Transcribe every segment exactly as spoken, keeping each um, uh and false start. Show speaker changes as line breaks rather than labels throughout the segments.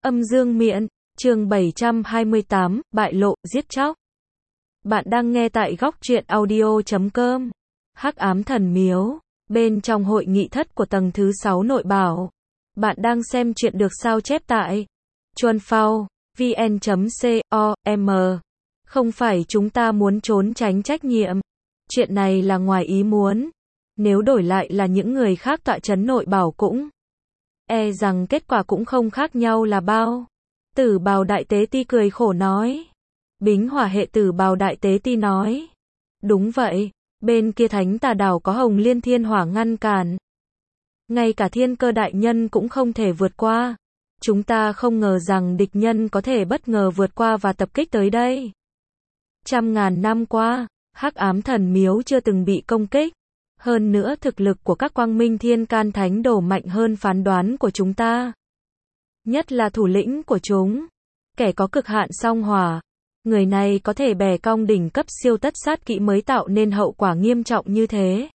Âm dương miện, chương bảy trăm hai mươi tám, bại lộ, giết chóc. Bạn đang nghe tại góc truyện audio chấm com. Hắc ám thần miếu, bên trong hội nghị thất của tầng thứ sáu nội bảo. Bạn đang xem chuyện được sao chép tại chuan phao vn chấm com. Không phải chúng ta muốn trốn tránh trách nhiệm. Chuyện này là ngoài ý muốn. Nếu đổi lại là những người khác tọa trấn nội bảo cũng e rằng kết quả cũng không khác nhau là bao. Tử Bào Đại Tế Ti cười khổ nói. Bính Hỏa Hệ Tử Bào Đại Tế Ti nói. Đúng vậy, bên kia Thánh Tà Đảo có Hồng Liên Thiên Hỏa ngăn cản. Ngay cả Thiên Cơ Đại Nhân cũng không thể vượt qua. Chúng ta không ngờ rằng địch nhân có thể bất ngờ vượt qua và tập kích tới đây. Trăm ngàn năm qua, Hắc Ám Thần Miếu chưa từng bị công kích. Hơn nữa thực lực của các Quang Minh Thiên Can Thánh Đồ mạnh hơn phán đoán của chúng ta. Nhất là thủ lĩnh của chúng. Kẻ có cực hạn song hỏa. Người này có thể bè cong đỉnh cấp siêu tất sát kỹ mới tạo nên hậu quả nghiêm trọng như thế.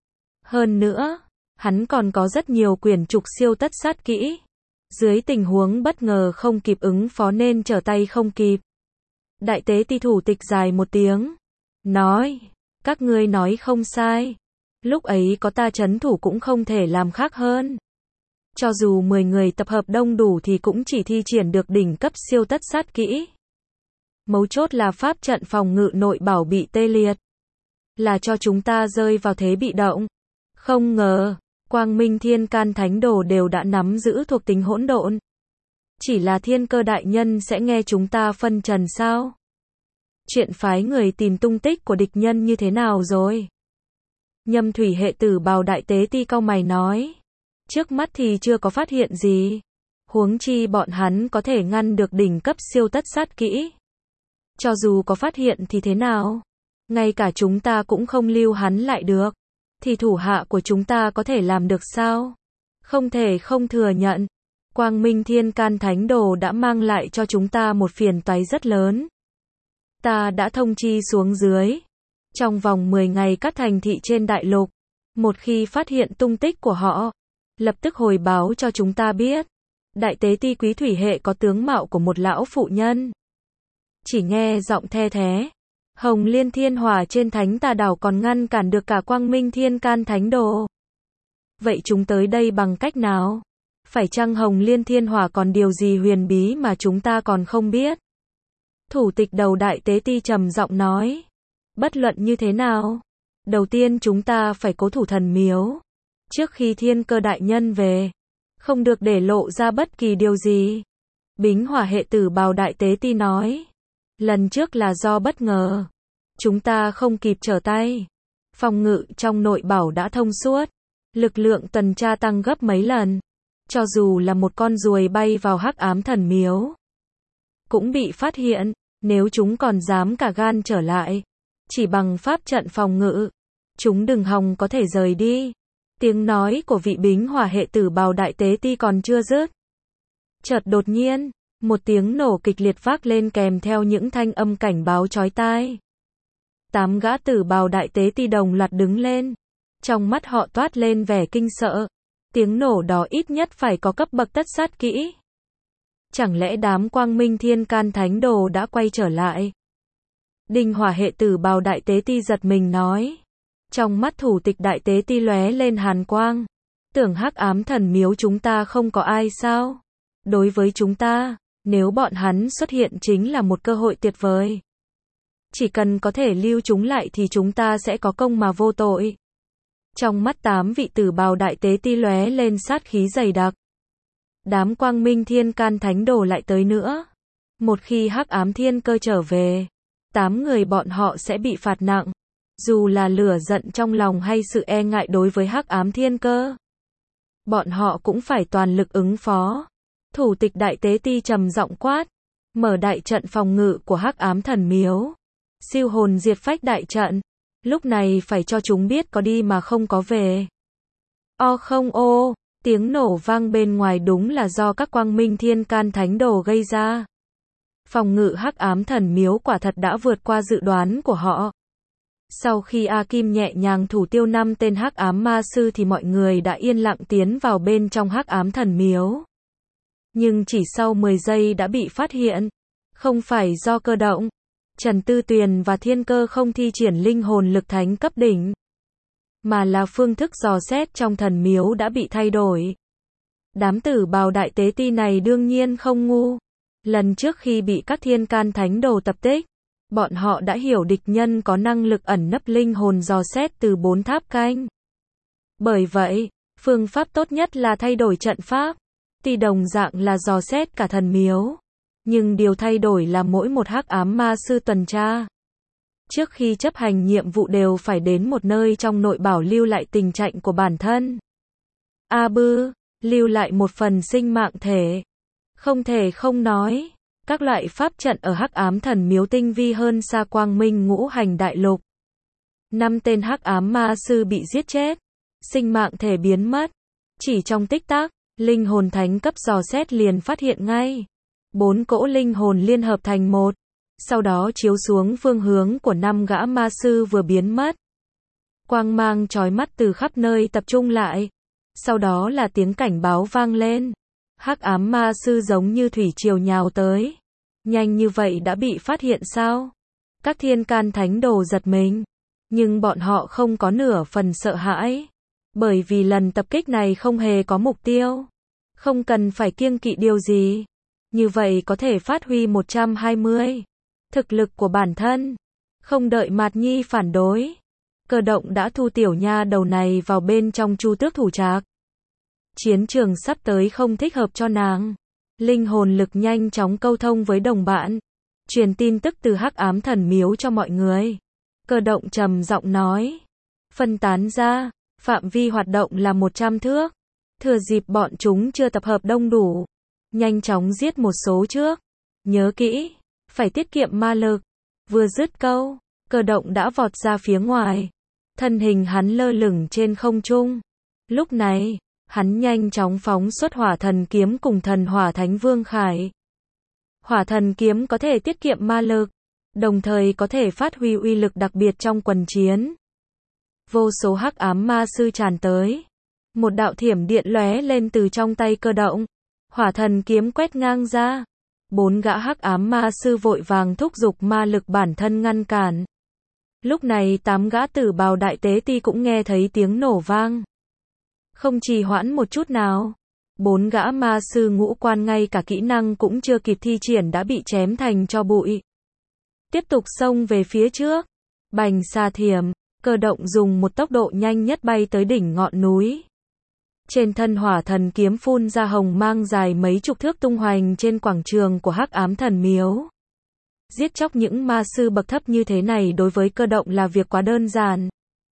Hơn nữa, hắn còn có rất nhiều quyển trục siêu tất sát kỹ. Dưới tình huống bất ngờ không kịp ứng phó nên trở tay không kịp. Đại Tế Ti thủ tịch dài một tiếng. Nói, các ngươi nói không sai. Lúc ấy có ta trấn thủ cũng không thể làm khác hơn. Cho dù mười người tập hợp đông đủ thì cũng chỉ thi triển được đỉnh cấp siêu tất sát kỹ. Mấu chốt là pháp trận phòng ngự nội bảo bị tê liệt. Là cho chúng ta rơi vào thế bị động. Không ngờ, Quang Minh Thiên Can Thánh Đồ đều đã nắm giữ thuộc tính hỗn độn. Chỉ là Thiên Cơ Đại Nhân sẽ nghe chúng ta phân trần sao? Chuyện phái người tìm tung tích của địch nhân như thế nào rồi? Nhâm Thủy Hệ Tử Bào Đại Tế Ti cau mày nói. Trước mắt thì chưa có phát hiện gì. Huống chi bọn hắn có thể ngăn được đỉnh cấp siêu tất sát kỹ. Cho dù có phát hiện thì thế nào? Ngay cả chúng ta cũng không lưu hắn lại được. Thì thủ hạ của chúng ta có thể làm được sao? Không thể không thừa nhận. Quang Minh Thiên Can Thánh Đồ đã mang lại cho chúng ta một phiền toái rất lớn. Ta đã thông chi xuống dưới. Trong vòng mười ngày các thành thị trên đại lục. Một khi phát hiện tung tích của họ. Lập tức hồi báo cho chúng ta biết. Đại Tế Ti Quý Thủy Hệ có tướng mạo của một lão phụ nhân. Chỉ nghe giọng the thé. Hồng Liên Thiên Hỏa trên Thánh Tà Đảo còn ngăn cản được cả Quang Minh Thiên Can Thánh Đồ. Vậy chúng tới đây bằng cách nào? Phải chăng Hồng Liên Thiên Hỏa còn điều gì huyền bí mà chúng ta còn không biết? Thủ tịch đầu Đại Tế Ti trầm giọng nói. Bất luận như thế nào? Đầu tiên chúng ta phải cố thủ thần miếu. Trước khi Thiên Cơ Đại Nhân về. Không được để lộ ra bất kỳ điều gì. Bính Hỏa Hệ Tử Bào Đại Tế Ti nói. Lần trước là do bất ngờ. Chúng ta không kịp trở tay. Phòng ngự trong nội bảo đã thông suốt. Lực lượng tuần tra tăng gấp mấy lần. Cho dù là một con ruồi bay vào Hắc Ám Thần Miếu. Cũng bị phát hiện. Nếu chúng còn dám cả gan trở lại. Chỉ bằng pháp trận phòng ngự. Chúng đừng hòng có thể rời đi. Tiếng nói của vị Bính Hỏa Hệ Tử Bào Đại Tế Ti còn chưa dứt. Chợt đột nhiên. Một tiếng nổ kịch liệt vác lên kèm theo những thanh âm cảnh báo chói tai. Tám gã Tử Bào Đại Tế Ti đồng loạt đứng lên. Trong mắt họ toát lên vẻ kinh sợ. Tiếng nổ đó ít nhất phải có cấp bậc tất sát kỹ. Chẳng lẽ đám Quang Minh Thiên Can Thánh Đồ đã quay trở lại? Đinh Hỏa Hệ Tử Bào Đại Tế Ti giật mình nói. Trong mắt thủ tịch Đại Tế Ti lóe lên hàn quang. Tưởng Hắc Ám Thần Miếu chúng ta không có ai sao? Đối với chúng ta, nếu bọn hắn xuất hiện chính là một cơ hội tuyệt vời. Chỉ cần có thể lưu chúng lại thì chúng ta sẽ có công mà vô tội. Trong mắt tám vị Tử Bào Đại Tế Ti lóe lên sát khí dày đặc. Đám Quang Minh Thiên Can Thánh Đồ lại tới nữa. Một khi Hắc Ám Thiên Cơ trở về, tám người bọn họ sẽ bị phạt nặng. Dù là lửa giận trong lòng hay sự e ngại đối với Hắc Ám Thiên Cơ. Bọn họ cũng phải toàn lực ứng phó. Thủ tịch Đại Tế Ti trầm giọng quát. Mở đại trận phòng ngự của Hắc Ám Thần Miếu. Siêu hồn diệt phách đại trận. Lúc này phải cho chúng biết có đi mà không có về. O không ô. Tiếng nổ vang bên ngoài đúng là do các Quang Minh Thiên Can Thánh Đồ gây ra. Phòng ngự Hắc Ám Thần Miếu quả thật đã vượt qua dự đoán của họ. Sau khi A Kim nhẹ nhàng thủ tiêu năm tên Hắc Ám Ma Sư thì mọi người đã yên lặng tiến vào bên trong Hắc Ám Thần Miếu. Nhưng chỉ sau mười giây đã bị phát hiện. Không phải do Cơ Động, Trần Tư Tuyền và Thiên Cơ không thi triển linh hồn lực thánh cấp đỉnh, mà là phương thức dò xét trong thần miếu đã bị thay đổi. Đám tử bào đại tế ti này đương nhiên không ngu. Lần trước khi bị các thiên can thánh đồ tập kích, bọn họ đã hiểu địch nhân có năng lực ẩn nấp linh hồn dò xét từ bốn tháp canh. Bởi vậy, phương pháp tốt nhất là thay đổi trận pháp. Tuy đồng dạng là dò xét cả thần miếu, nhưng điều thay đổi là mỗi một hắc ám ma sư tuần tra, trước khi chấp hành nhiệm vụ đều phải đến một nơi trong nội bảo lưu lại tình trạng của bản thân. A bư, lưu lại một phần sinh mạng thể. Không thể không nói, các loại pháp trận ở hắc ám thần miếu tinh vi hơn xa quang minh ngũ hành đại lục. Năm tên hắc ám ma sư bị giết chết, sinh mạng thể biến mất. Chỉ trong tích tắc, linh hồn thánh cấp dò xét liền phát hiện ngay. Bốn cỗ linh hồn liên hợp thành một, sau đó chiếu xuống phương hướng của năm gã ma sư vừa biến mất. Quang mang chói mắt từ khắp nơi tập trung lại. Sau đó là tiếng cảnh báo vang lên. Hắc ám ma sư giống như thủy triều nhào tới. Nhanh như vậy đã bị phát hiện sao? Các thiên can thánh đồ giật mình. Nhưng bọn họ không có nửa phần sợ hãi. Bởi vì lần tập kích này không hề có mục tiêu. Không cần phải kiêng kỵ điều gì. Như vậy có thể phát huy một trăm hai mươi. Thực lực của bản thân. Không đợi Mạt Nhi phản đối. Cơ Động đã thu tiểu nha đầu này vào bên trong Chu Tước thủ trạc. Chiến trường sắp tới không thích hợp cho nàng. Linh hồn lực nhanh chóng câu thông với đồng bạn. Truyền tin tức từ hắc ám thần miếu cho mọi người. Cơ Động trầm giọng nói. Phân tán ra, phạm vi hoạt động là một trăm thước. Thừa dịp bọn chúng chưa tập hợp đông đủ. Nhanh chóng giết một số trước. Nhớ kỹ, phải tiết kiệm ma lực. Vừa dứt câu, Cơ Động đã vọt ra phía ngoài. Thân hình hắn lơ lửng trên không trung. Lúc này, hắn nhanh chóng phóng xuất hỏa thần kiếm cùng thần hỏa thánh vương khải. Hỏa thần kiếm có thể tiết kiệm ma lực, đồng thời có thể phát huy uy lực đặc biệt trong quần chiến. Vô số hắc ám ma sư tràn tới. Một đạo thiểm điện lóe lên từ trong tay Cơ Động. Hỏa thần kiếm quét ngang ra. Bốn gã hắc ám ma sư vội vàng thúc giục ma lực bản thân ngăn cản. Lúc này tám gã tử bào đại tế ti cũng nghe thấy tiếng nổ vang. Không trì hoãn một chút nào. Bốn gã ma sư ngũ quan ngay cả kỹ năng cũng chưa kịp thi triển đã bị chém thành tro bụi. Tiếp tục xông về phía trước. Bành xa thiểm, Cơ Động dùng một tốc độ nhanh nhất bay tới đỉnh ngọn núi. Trên thân hỏa thần kiếm phun ra hồng mang dài mấy chục thước tung hoành trên quảng trường của hắc ám thần miếu. Giết chóc những ma sư bậc thấp như thế này đối với Cơ Động là việc quá đơn giản.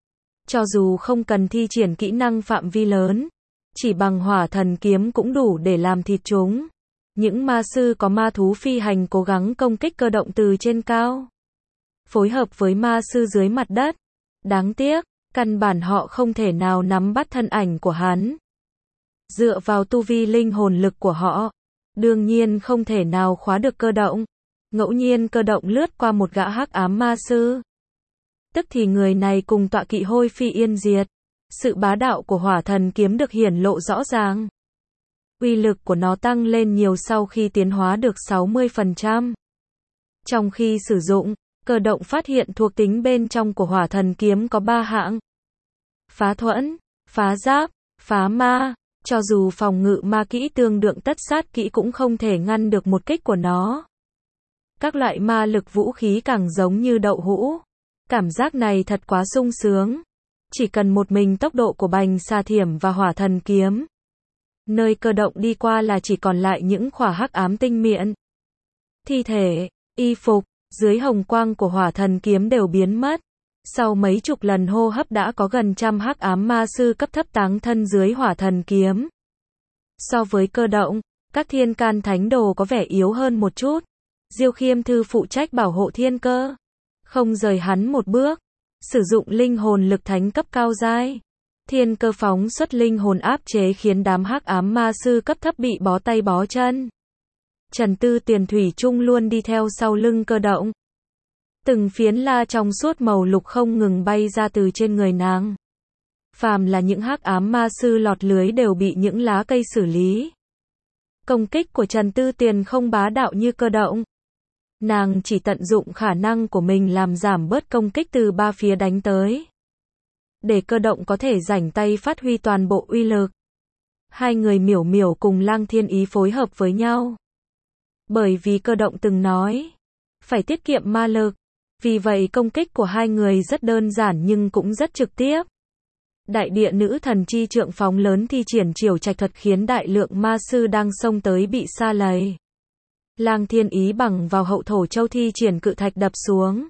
Cho dù không cần thi triển kỹ năng phạm vi lớn, chỉ bằng hỏa thần kiếm cũng đủ để làm thịt chúng. Những ma sư có ma thú phi hành cố gắng công kích Cơ Động từ trên cao, phối hợp với ma sư dưới mặt đất. Đáng tiếc, căn bản họ không thể nào nắm bắt thân ảnh của hắn. Dựa vào tu vi linh hồn lực của họ, đương nhiên không thể nào khóa được Cơ Động. Ngẫu nhiên Cơ Động lướt qua một gã hắc ám ma sư. Tức thì người này cùng tọa kỵ hôi phi yên diệt. Sự bá đạo của hỏa thần kiếm được hiển lộ rõ ràng. Uy lực của nó tăng lên nhiều sau khi tiến hóa được sáu mươi phần trăm. Trong khi sử dụng, Cơ Động phát hiện thuộc tính bên trong của hỏa thần kiếm có ba hạng. Phá thuẫn, phá giáp, phá ma. Cho dù phòng ngự ma kỹ tương đương tất sát kỹ cũng không thể ngăn được một kích của nó. Các loại ma lực vũ khí càng giống như đậu hũ. Cảm giác này thật quá sung sướng. Chỉ cần một mình tốc độ của bành xa thiểm và hỏa thần kiếm. Nơi Cơ Động đi qua là chỉ còn lại những khỏa hắc ám tinh miệng. Thi thể, y phục, dưới hồng quang của hỏa thần kiếm đều biến mất. Sau mấy chục lần hô hấp đã có gần trăm hắc ám ma sư cấp thấp táng thân dưới hỏa thần kiếm. So với Cơ Động, các thiên can thánh đồ có vẻ yếu hơn một chút. Diêu Khiêm Thư phụ trách bảo hộ Thiên Cơ, không rời hắn một bước. Sử dụng linh hồn lực thánh cấp cao giai. Thiên Cơ phóng xuất linh hồn áp chế khiến đám hắc ám ma sư cấp thấp bị bó tay bó chân. Trần Tư Tuyền thủy chung luôn đi theo sau lưng Cơ Động. Từng phiến la trong suốt màu lục không ngừng bay ra từ trên người nàng. Phàm là những hắc ám ma sư lọt lưới đều bị những lá cây xử lý. Công kích của Trần Tư Tuyền không bá đạo như Cơ Động. Nàng chỉ tận dụng khả năng của mình làm giảm bớt công kích từ ba phía đánh tới, để Cơ Động có thể rảnh tay phát huy toàn bộ uy lực. Hai người Miểu Miểu cùng Lăng Thiên Ý phối hợp với nhau. Bởi vì Cơ Động từng nói, phải tiết kiệm ma lực. Vì vậy công kích của hai người rất đơn giản nhưng cũng rất trực tiếp. Đại địa nữ thần chi trượng phóng lớn thi triển triều trạch thuật khiến đại lượng ma sư đang xông tới bị sa lầy. Lăng Thiên Ý bằng vào hậu thổ châu thi triển cự thạch đập xuống.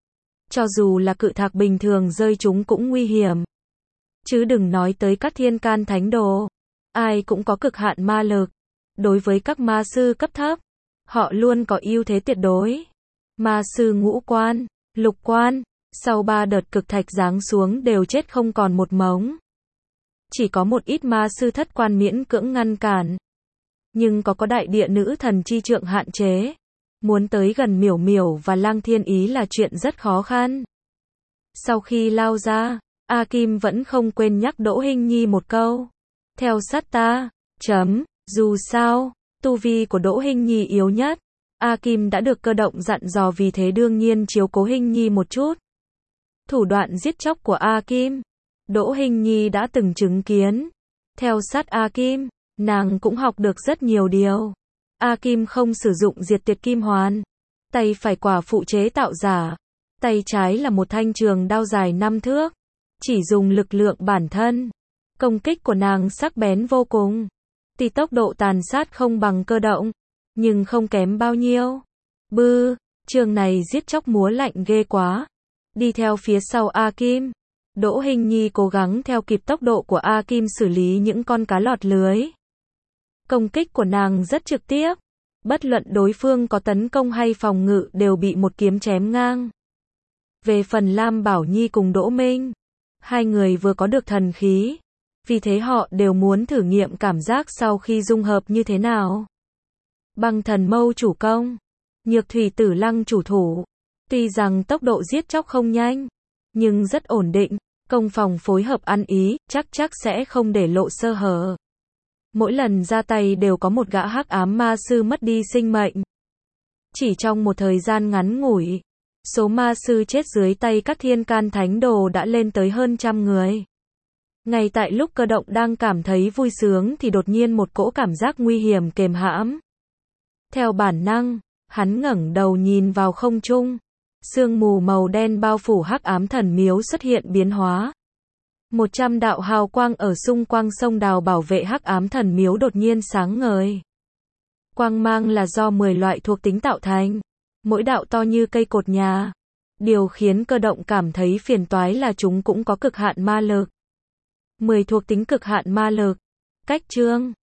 Cho dù là cự thạch bình thường rơi chúng cũng nguy hiểm. Chứ đừng nói tới các thiên can thánh đồ. Ai cũng có cực hạn ma lực. Đối với các ma sư cấp thấp, họ luôn có ưu thế tuyệt đối. Ma sư ngũ quan, lục quan, sau ba đợt cực thạch giáng xuống đều chết không còn một mống. Chỉ có một ít ma sư thất quan miễn cưỡng ngăn cản. Nhưng có có đại địa nữ thần chi trượng hạn chế. Muốn tới gần Miểu Miểu và Lăng Thiên Ý là chuyện rất khó khăn. Sau khi lao ra, A Kim vẫn không quên nhắc Đỗ Hinh Nhi một câu. Theo sát ta, chấm, dù sao, tu vi của Đỗ Hinh Nhi yếu nhất. A Kim đã được Cơ Động dặn dò vì thế đương nhiên chiếu cố Hinh Nhi một chút. Thủ đoạn giết chóc của A Kim, Đỗ Hinh Nhi đã từng chứng kiến. Theo sát A Kim, nàng cũng học được rất nhiều điều. A Kim không sử dụng diệt tuyệt kim hoàn. Tay phải quả phụ chế tạo giả. Tay trái là một thanh trường đao dài năm thước. Chỉ dùng lực lượng bản thân. Công kích của nàng sắc bén vô cùng. Tuy tốc độ tàn sát không bằng Cơ Động, nhưng không kém bao nhiêu. Bư, trường này giết chóc múa lạnh ghê quá. Đi theo phía sau A Kim, Đỗ Hinh Nhi cố gắng theo kịp tốc độ của A Kim xử lý những con cá lọt lưới. Công kích của nàng rất trực tiếp. Bất luận đối phương có tấn công hay phòng ngự đều bị một kiếm chém ngang. Về phần Lam Bảo Nhi cùng Đỗ Minh, hai người vừa có được thần khí. Vì thế họ đều muốn thử nghiệm cảm giác sau khi dung hợp như thế nào. Băng thần mâu chủ công, nhược thủy tử lăng chủ thủ. Tuy rằng tốc độ giết chóc không nhanh, nhưng rất ổn định, công phòng phối hợp ăn ý, chắc chắc sẽ không để lộ sơ hở. Mỗi lần ra tay đều có một gã hắc ám ma sư mất đi sinh mệnh. Chỉ trong một thời gian ngắn ngủi, số ma sư chết dưới tay các thiên can thánh đồ đã lên tới hơn trăm người. Ngay tại lúc Cơ Động đang cảm thấy vui sướng thì đột nhiên một cỗ cảm giác nguy hiểm kềm hãm. Theo bản năng, hắn ngẩng đầu nhìn vào không trung. Sương mù màu đen bao phủ hắc ám thần miếu xuất hiện biến hóa. Một trăm đạo hào quang ở xung quanh sông đào bảo vệ hắc ám thần miếu đột nhiên sáng ngời. Quang mang là do mười loại thuộc tính tạo thành. Mỗi đạo to như cây cột nhà. Điều khiến Cơ Động cảm thấy phiền toái là chúng cũng có cực hạn ma lực. mười thuộc tính cực hạn ma lực. Cách chương